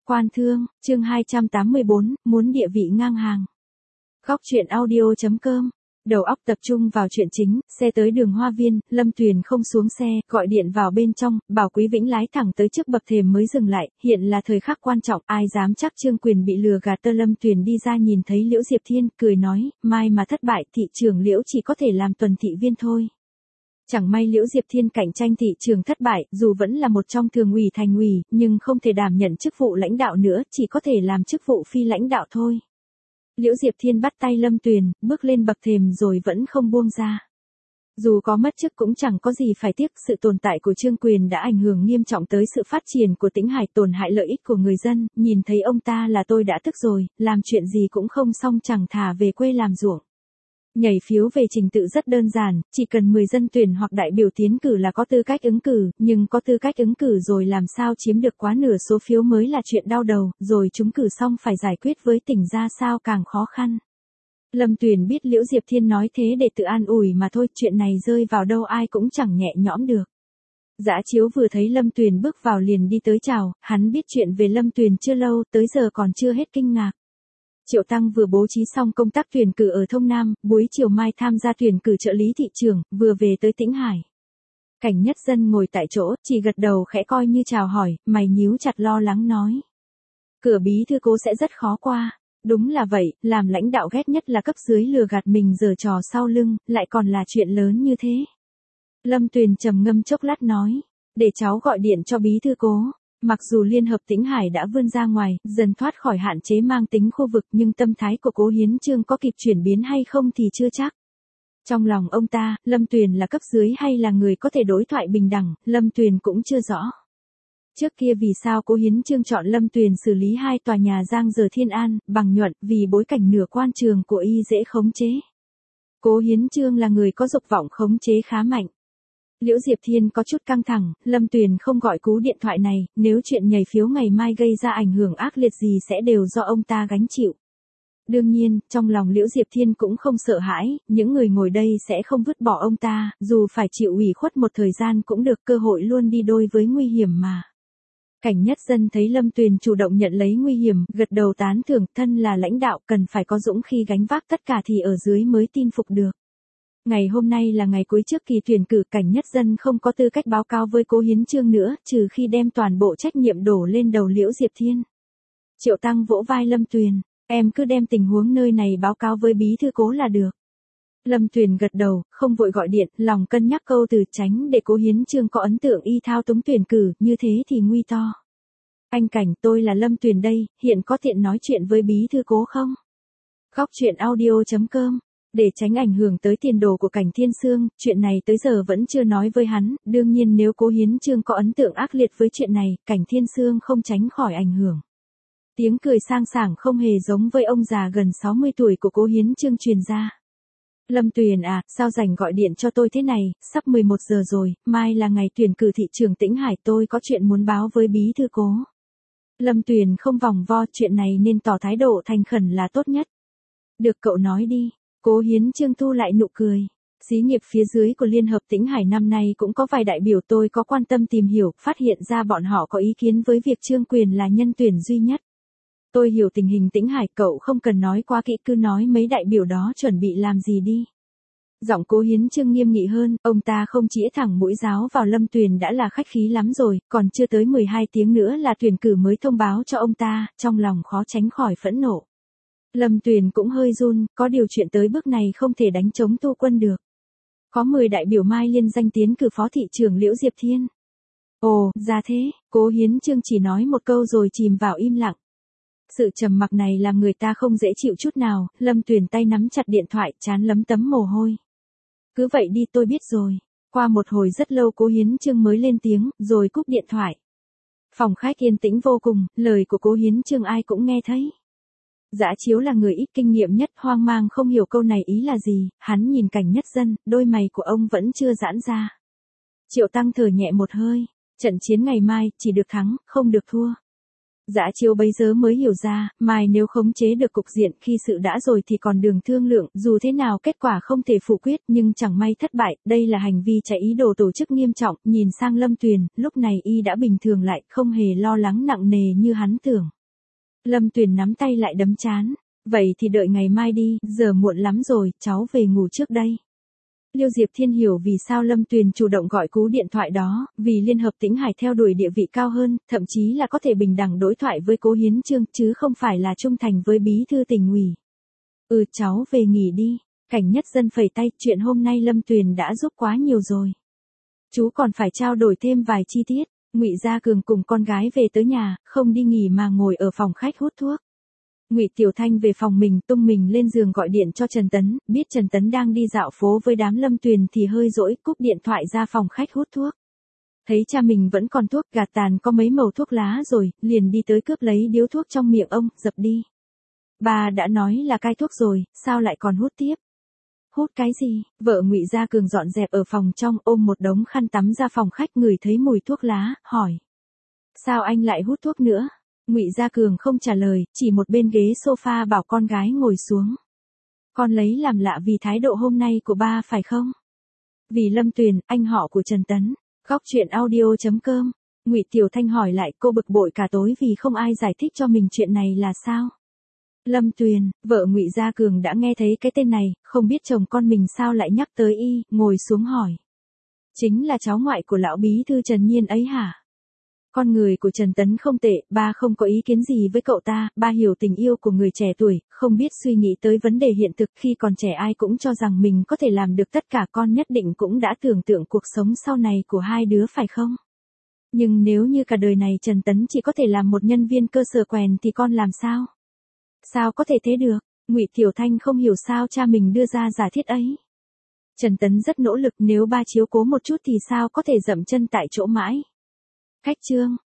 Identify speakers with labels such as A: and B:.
A: Quan thương, chương 284, muốn địa vị ngang hàng. Góc truyện audio.com. Đầu óc tập trung vào chuyện chính, xe tới đường Hoa Viên, Lâm Tuyền không xuống xe, gọi điện vào bên trong, bảo Quý Vĩnh lái thẳng tới trước bậc thềm mới dừng lại, hiện là thời khắc quan trọng, ai dám chắc Trương Quyền bị lừa gạt. Lâm Tuyền đi ra nhìn thấy Liễu Diệp Thiên, cười nói, mai mà thất bại, thị trưởng Liễu chỉ có thể làm tuần thị viên thôi. Chẳng may Liễu Diệp Thiên cạnh tranh thị trường thất bại, dù vẫn là một trong thường ủy thành ủy, nhưng không thể đảm nhận chức vụ lãnh đạo nữa, chỉ có thể làm chức vụ phi lãnh đạo thôi. Liễu Diệp Thiên bắt tay Lâm Tuyền, bước lên bậc thềm rồi vẫn không buông ra. Dù có mất chức cũng chẳng có gì phải tiếc, sự tồn tại của Trương Quyền đã ảnh hưởng nghiêm trọng tới sự phát triển của Tĩnh Hải, tổn hại lợi ích của người dân, nhìn thấy ông ta là tôi đã tức rồi, làm chuyện gì cũng không xong chẳng thà về quê làm ruộng. Nhảy phiếu về trình tự rất đơn giản, chỉ cần 10 dân tuyển hoặc đại biểu tiến cử là có tư cách ứng cử, nhưng có tư cách ứng cử rồi làm sao chiếm được quá nửa số phiếu mới là chuyện đau đầu, rồi trúng cử xong phải giải quyết với tỉnh ra sao càng khó khăn. Lâm Tuyền biết Liễu Diệp Thiên nói thế để tự an ủi mà thôi, chuyện này rơi vào đâu ai cũng chẳng nhẹ nhõm được. Dã Chiếu vừa thấy Lâm Tuyền bước vào liền đi tới chào, hắn biết chuyện về Lâm Tuyền chưa lâu, tới giờ còn chưa hết kinh ngạc. Triệu Tăng vừa bố trí xong công tác tuyển cử ở Thông Nam, buổi chiều mai tham gia tuyển cử trợ lý thị trường, vừa về tới Tĩnh Hải. Cảnh Nhất Dân ngồi tại chỗ, chỉ gật đầu khẽ coi như chào hỏi, mày nhíu chặt lo lắng nói. Cửa bí thư Cố sẽ rất khó qua. Đúng là vậy, làm lãnh đạo ghét nhất là cấp dưới lừa gạt mình giở trò sau lưng, lại còn là chuyện lớn như thế. Lâm Tuyền trầm ngâm chốc lát nói, để cháu gọi điện cho bí thư Cố. Mặc dù Liên hợp Tĩnh Hải đã vươn ra ngoài, dần thoát khỏi hạn chế mang tính khu vực, nhưng tâm thái của Cố Hiến Chương có kịp chuyển biến hay không thì chưa chắc. Trong lòng ông ta, Lâm Tuyền là cấp dưới hay là người có thể đối thoại bình đẳng, Lâm Tuyền cũng chưa rõ. Trước kia vì sao Cố Hiến Chương chọn Lâm Tuyền xử lý 2 tòa nhà Giang Giờ Thiên An, Bằng Nhuận, vì bối cảnh nửa quan trường của y dễ khống chế. Cố Hiến Chương là người có dục vọng khống chế khá mạnh. Liễu Diệp Thiên có chút căng thẳng, Lâm Tuyền không gọi cú điện thoại này, nếu chuyện nhảy phiếu ngày mai gây ra ảnh hưởng ác liệt gì sẽ đều do ông ta gánh chịu. Đương nhiên, trong lòng Liễu Diệp Thiên cũng không sợ hãi, những người ngồi đây sẽ không vứt bỏ ông ta, dù phải chịu ủy khuất một thời gian cũng được, cơ hội luôn đi đôi với nguy hiểm mà. Cảnh Nhất Dân thấy Lâm Tuyền chủ động nhận lấy nguy hiểm, gật đầu tán thưởng, thân là lãnh đạo cần phải có dũng khí gánh vác tất cả thì ở dưới mới tin phục được. Ngày hôm nay là ngày cuối trước kỳ tuyển cử, Cảnh Nhất Dân không có tư cách báo cáo với Cố Hiến Chương nữa, trừ khi đem toàn bộ trách nhiệm đổ lên đầu Liễu Diệp Thiên. Triệu Tăng vỗ vai Lâm Tuyền, em cứ đem tình huống nơi này báo cáo với bí thư Cố là được. Lâm Tuyền gật đầu, không vội gọi điện, lòng cân nhắc câu từ tránh để Cố Hiến Chương có ấn tượng y thao túng tuyển cử, như thế thì nguy to. Anh Cảnh, tôi là Lâm Tuyền đây, hiện có tiện nói chuyện với bí thư Cố không? Góc truyện audio.com. Để tránh ảnh hưởng tới tiền đồ của Cảnh Thiên Sương, chuyện này tới giờ vẫn chưa nói với hắn, đương nhiên nếu Cố Hiến Chương có ấn tượng ác liệt với chuyện này, Cảnh Thiên Sương không tránh khỏi ảnh hưởng. Tiếng cười sang sảng không hề giống với ông già gần 60 tuổi của Cố Hiến Chương truyền ra. Lâm Tuyền à, sao rảnh gọi điện cho tôi thế này, sắp 11 giờ rồi, mai là ngày tuyển cử thị trường Tĩnh Hải, tôi có chuyện muốn báo với bí thư Cố. Lâm Tuyền không vòng vo, chuyện này nên tỏ thái độ thành khẩn là tốt nhất. Được, cậu nói đi. Cố Hiến Chương thu lại nụ cười. Xí nghiệp phía dưới của Liên hợp Tĩnh Hải năm nay cũng có vài đại biểu, tôi có quan tâm tìm hiểu, phát hiện ra bọn họ có ý kiến với việc Trương Quyền là nhân tuyển duy nhất. Tôi hiểu tình hình Tĩnh Hải, cậu không cần nói quá kỹ, cứ nói mấy đại biểu đó chuẩn bị làm gì đi. Giọng Cố Hiến Chương nghiêm nghị hơn, ông ta không chĩa thẳng mũi giáo vào Lâm Tuyền đã là khách khí lắm rồi, còn chưa tới 12 tiếng nữa là tuyển cử mới thông báo cho ông ta, trong lòng khó tránh khỏi phẫn nộ. Lâm Tuyền cũng hơi run, có điều chuyện tới bước này không thể đánh trống tu quân được. Có 10 đại biểu mai liên danh tiến cử phó thị trưởng Liễu Diệp Thiên. Ồ, ra thế, Cố Hiến Chương chỉ nói một câu rồi chìm vào im lặng. Sự trầm mặc này làm người ta không dễ chịu chút nào, Lâm Tuyền tay nắm chặt điện thoại, trán lấm tấm mồ hôi. Cứ vậy đi, tôi biết rồi. Qua một hồi rất lâu Cố Hiến Chương mới lên tiếng, rồi cúp điện thoại. Phòng khách yên tĩnh vô cùng, lời của Cố Hiến Chương ai cũng nghe thấy. Dã Chiếu là người ít kinh nghiệm nhất, hoang mang không hiểu câu này ý là gì, hắn nhìn Cảnh Nhất Dân, đôi mày của ông vẫn chưa giãn ra. Triệu Tăng thở nhẹ một hơi, trận chiến ngày mai, chỉ được thắng, không được thua. Dã Chiếu bấy giờ mới hiểu ra, mai nếu khống chế được cục diện khi sự đã rồi thì còn đường thương lượng, dù thế nào kết quả không thể phủ quyết, nhưng chẳng may thất bại, đây là hành vi trái ý đồ tổ chức nghiêm trọng, nhìn sang Lâm Tuyền, lúc này y đã bình thường lại, không hề lo lắng nặng nề như hắn tưởng. Lâm Tuyền nắm tay lại đấm trán. Vậy thì đợi ngày mai đi, giờ muộn lắm rồi, cháu về ngủ trước đây. Liêu Diệp Thiên hiểu vì sao Lâm Tuyền chủ động gọi cú điện thoại đó, vì Liên hợp Tĩnh Hải theo đuổi địa vị cao hơn, thậm chí là có thể bình đẳng đối thoại với Cố Hiến Chương, chứ không phải là trung thành với bí thư tỉnh ủy. Cháu về nghỉ đi. Cảnh Nhất Dân phẩy tay, chuyện hôm nay Lâm Tuyền đã giúp quá nhiều rồi. Chú còn phải trao đổi thêm vài chi tiết. Ngụy Gia Cường cùng con gái về tới nhà, không đi nghỉ mà ngồi ở phòng khách hút thuốc. Ngụy Tiểu Thanh về phòng mình, tung mình lên giường gọi điện cho Trần Tấn, biết Trần Tấn đang đi dạo phố với đám Lâm Tuyền thì hơi dỗi, cúp điện thoại ra phòng khách hút thuốc. Thấy cha mình vẫn còn thuốc, gạt tàn có mấy mẩu thuốc lá rồi, liền đi tới cướp lấy điếu thuốc trong miệng ông, dập đi. Ba đã nói là cai thuốc rồi, sao lại còn hút tiếp? Hút cái gì? Vợ Ngụy Gia Cường dọn dẹp ở phòng trong, ôm một đống khăn tắm ra phòng khách, ngửi thấy mùi thuốc lá, hỏi. Sao anh lại hút thuốc nữa? Ngụy Gia Cường không trả lời, chỉ một bên ghế sofa bảo con gái ngồi xuống. Con lấy làm lạ vì thái độ hôm nay của ba phải không? Vì Lâm Tuyền, anh họ của Trần Tấn. Góc chuyện audio.com. Ngụy Tiểu Thanh hỏi lại, cô bực bội cả tối vì không ai giải thích cho mình chuyện này là sao? Lâm Tuyền, vợ Ngụy Gia Cường đã nghe thấy cái tên này, không biết chồng con mình sao lại nhắc tới y, ngồi xuống hỏi. Chính là cháu ngoại của lão bí thư Trần Nhiên ấy hả? Con người của Trần Tấn không tệ, ba không có ý kiến gì với cậu ta, ba hiểu tình yêu của người trẻ tuổi, không biết suy nghĩ tới vấn đề hiện thực, khi còn trẻ ai cũng cho rằng mình có thể làm được tất cả, con nhất định cũng đã tưởng tượng cuộc sống sau này của hai đứa phải không? Nhưng nếu như cả đời này Trần Tấn chỉ có thể làm một nhân viên cơ sở quèn thì con làm sao? Sao có thể thế được? Ngụy Tiểu Thanh không hiểu sao cha mình đưa ra giả thiết ấy. Trần Tấn rất nỗ lực, nếu ba chiếu cố một chút thì sao có thể dậm chân tại chỗ mãi? Khách chương.